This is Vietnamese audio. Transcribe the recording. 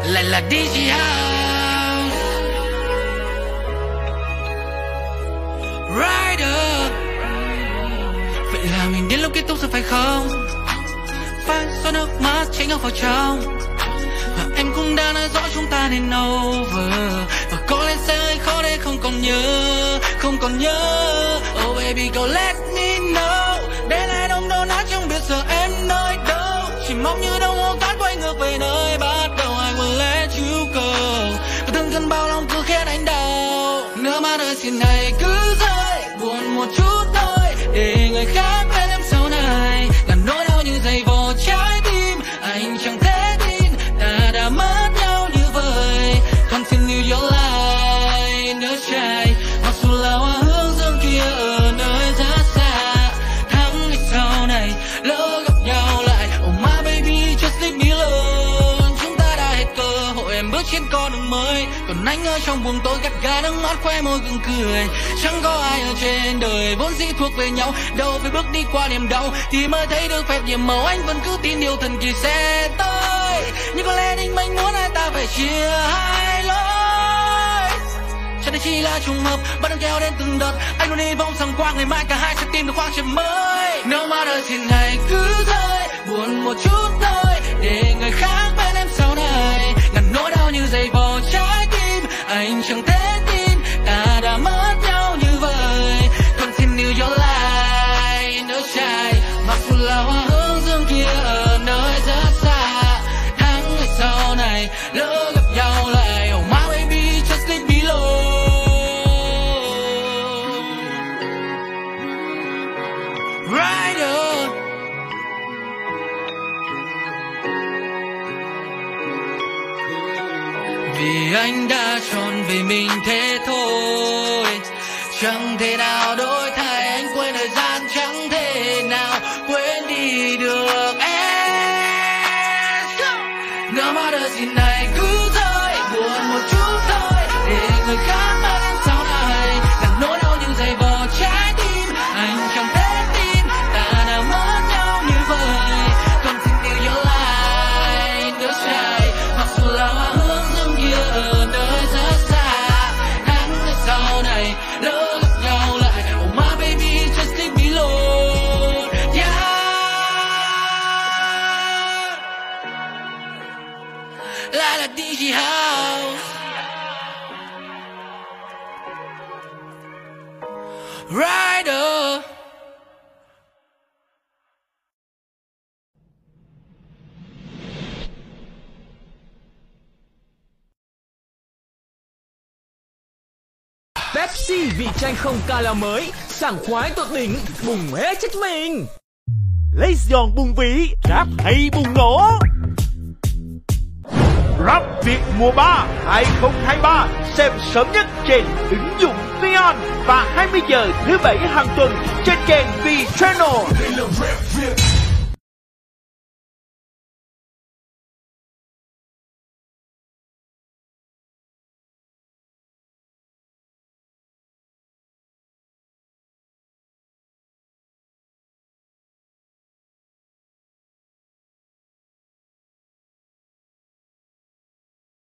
lại là DJ House Rider. Vậy là mình đến lúc kết thúc rồi phải không? Phải xóa nước mắt tránh ngược vào trong. Và em cũng đã nói rõ chúng ta nên over. Và có lẽ sẽ hơi khó để không còn nhớ, không còn nhớ. Oh baby go let me know. Đến ai đông đâu nói chẳng biết giờ em nơi đâu. Chỉ mong như đồng hồ cát quay ngược về nơi bắt đầu. I will let you go. Và từng cơn bao lòng cứ khiến anh đau. Nước mắt ơi xin hãy cứ rơi, buồn một chút thôi để người khác bên em sau này. Ngàn nỗi đau như dày vò trái tim, anh chẳng thể tin ta đã mất nhau như vậy. Continue your life nhớ trai, mặc dù là hoa hướng dương kia ở nơi rất xa. Tháng ngày sau này lỡ gặp nhau lại, oh my baby just leave me alone. Chúng ta đã hết cơ hội, em bước trên con đường mới, còn anh ở trong buồng tối gắt gao nước mắt khoe môi gượng cười. Chẳng có ai ở trên đời vốn dĩ thuộc về nhau, đâu phải bước đi qua niềm đau thì mới thấy được phép nhiệm màu. Anh vẫn cứ tin điều thần kỳ sẽ tới, nhưng có lẽ định mệnh muốn hai ta phải chia hai lối. Chắc đây chỉ là trùng hợp, bắt đầu kéo đến từng đợt. Anh luôn hy vọng rằng qua ngày mai cả hai sẽ tìm được khoảng trời mới. Nếu mà đời xin hãy cứ rơi, buồn một chút thôi để người khác bên em sau này. Ngàn nỗi đau như dày vò trái tim, anh chẳng thể tin ta đã mất nhau như vậy. Continue your life nở trai, mặc dù là hoa hướng dương kia ở nơi rất xa. Tháng ngày sau này lỡ gặp nhau lại, oh my baby just leave me alone. Rider. Vì anh đã chọn về mình thế thôi, chẳng thể nào đổi thay. Anh quên thời gian, chẳng thể nào quên đi được em. Nếu mà đời xin này cứ rơi, buồn một chút thôi để người khác mất em sau này. Ngàn nỗi đau như dày vò trái tim, anh chẳng thể tin ta đã mất nhau như vậy. Continue your life nhớ trai, mặc dù là hoa hướng dương kia ở nơi rất xa. Tháng ngày sau này lỡ gặp nhau lại, oh my baby just leave me alone. Yeah. Lại là DJ House Rider. Pepsi vị chanh không calo mới, sảng khoái tột đỉnh, bùng hết chất mình. Lấy giòn bùng vĩ, rap hay bùng nổ. Rap Việt mùa 3 2023 xem sớm nhất trên ứng dụng Vion và 20 giờ thứ 7 hàng tuần trên kênh V Channel.